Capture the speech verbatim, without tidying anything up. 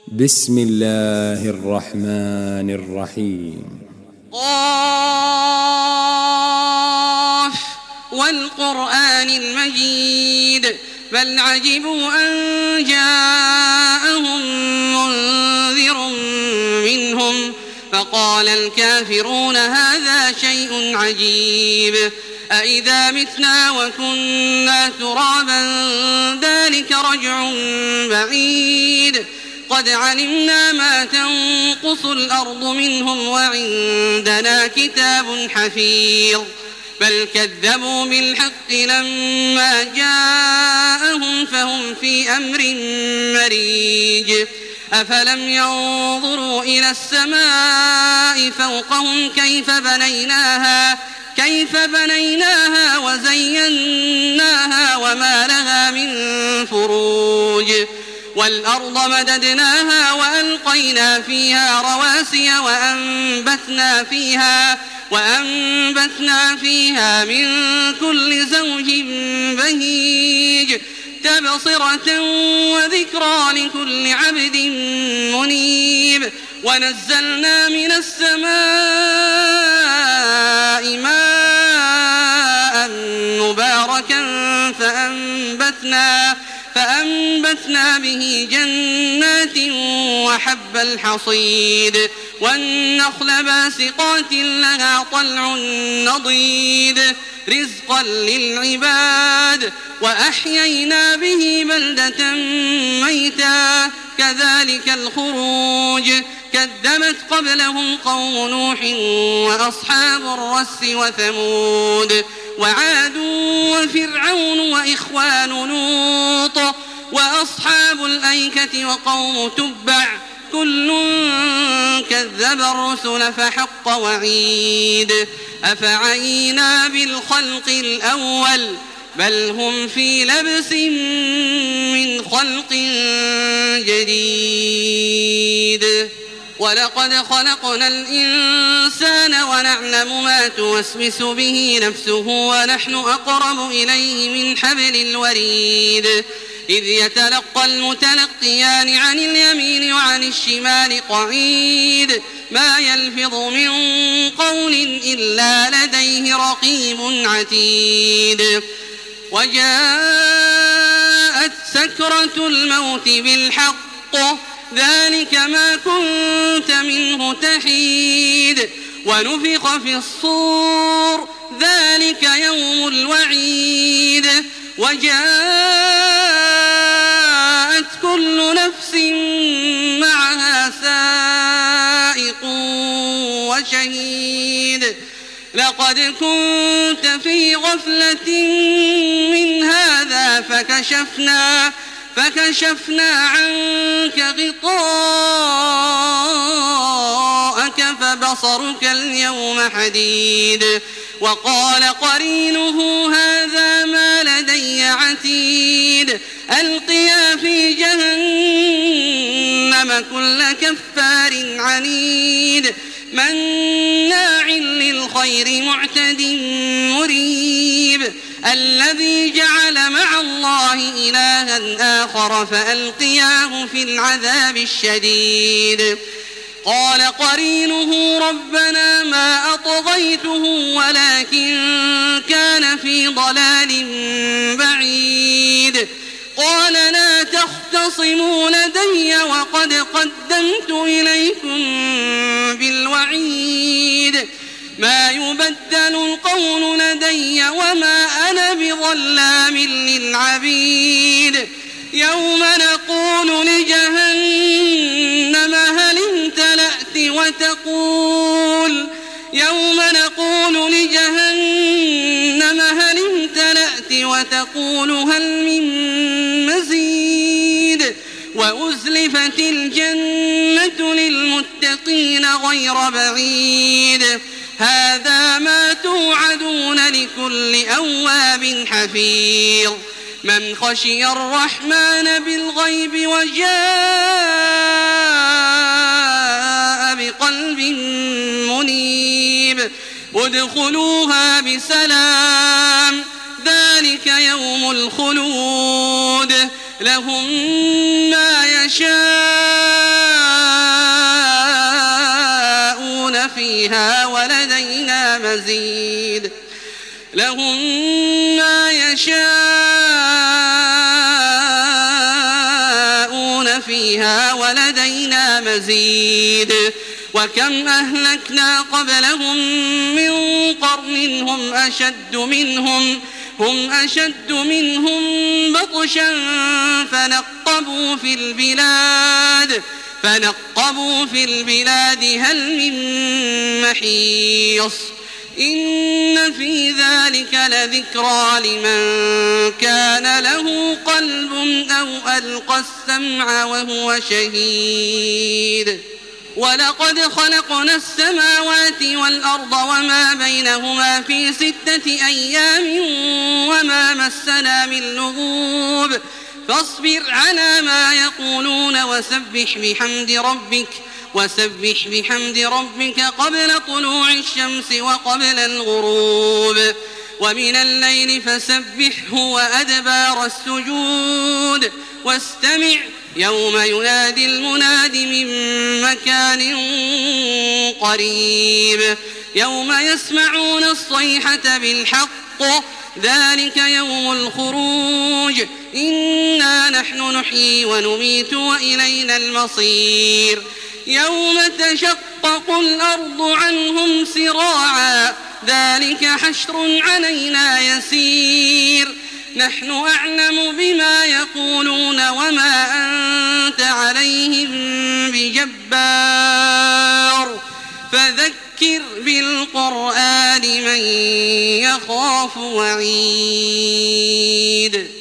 بسم الله الرحمن الرحيم. قاف والقرآن المجيد بل عجبوا أن جاءهم منذر منهم فقال الكافرون هذا شيء عجيب أإذا متنا وكنا ترابا ذلك رجع بعيد قد علمنا ما تنقص الأرض منهم وعندنا كتاب حفيظ بل كذبوا بالحق لما جاءهم فهم في أمر مريج أفلم ينظروا إلى السماء فوقهم كيف بنيناها كيف بنيناها وزيناها وما لها من فروج والأرض مددناها وألقينا فيها رواسي وأنبتنا فيها وأنبتنا فيها من كل زوج بهيج تبصرة وذكرى لكل عبد منيب ونزلنا من السماء ماء مباركا فأنبتنا فأنبتنا به جنات وحب الحصيد والنخل باسقات لها طلع نضيد رزقا للعباد وأحيينا به بلدة ميتا كذلك الخروج كذبت قبلهم قوم نوح وأصحاب الرس وثمود وعاد وفرعون وإخوان لوط وأصحاب الأيكة وقوم تبع كل كذب الرسل فحق وعيد أفعينا بالخلق الأول بل هم في لبس من خلق جديد ولقد خلقنا الإنسان ونعلم ما توسوس به نفسه ونحن أقرب إليه من حبل الوريد إذ يتلقى المتلقيان عن اليمين وعن الشمال قعيد ما يلفظ من قول إلا لديه رقيب عتيد وجاءت سكرة الموت بالحق ذلك ما كنت منه تحيد ونفخ في الصور ذلك يوم الوعيد وجاءت كل نفس معها سائق وشهيد لقد كنت في غفلة من هذا فكشفنا فكشفنا عنك غطاءك فبصرك اليوم حديد وقال قرينه هذا ما لدي عتيد ألقيا في جهنم كل كفار عنيد مناع للخير معتد مريب الذي جعل مع الله إلها آخر فألقياه في العذاب الشديد قال قرينه ربنا ما أطغيته ولكن كان في ضلال بعيد قال لا تختصموا لدي وقد قدمت إليكم بالوعيد ما يبدل القول لدي وما أنا بظلام للعبيد يوم نقول لجهنم هل امتلأت وتقول يوم نقول لجهنم هل امتلأت وتقول هل من مزيد وأزلفت الجنة للمتقين غير بعيد هذا ما توعدون لكل أواب حفيظ من خشي الرحمن بالغيب وجاء بقلب منيب ادخلوها بسلام ذلك يوم الخلود لهم ما يشاءون فيها ولدينا مزيد لهم ما يشاءون فيها ولدينا مزيد وكم أهلكنا قبلهم من قرن هم أشد منهم هم أشد منهم بطشا فنقبوا في البلاد فنقبوا في البلاد هل من محيص إن في ذلك لذكرى لمن كان له قلب أو ألقى السمع وهو شهيد ولقد خلقنا السماوات والأرض وما بينهما في ستة أيام وما مسنا من لغوب فاصبر على ما يقولون وسبح بحمد ربك وسبح بحمد ربك قبل طلوع الشمس وقبل الغروب ومن الليل فسبحه وأدبار السجود واستمع يوم ينادي المناد من مكان قريب يوم يسمعون الصيحة بالحق ذلك يوم الخروج إنا نحن نحيي ونميت وإلينا المصير يوم تشقق الأرض عنهم سراعا ذلك حشر علينا يسير نحن أعلم بما يقولون وما أنت عليهم بجبار فذكر بالقرآن من يخاف وعيد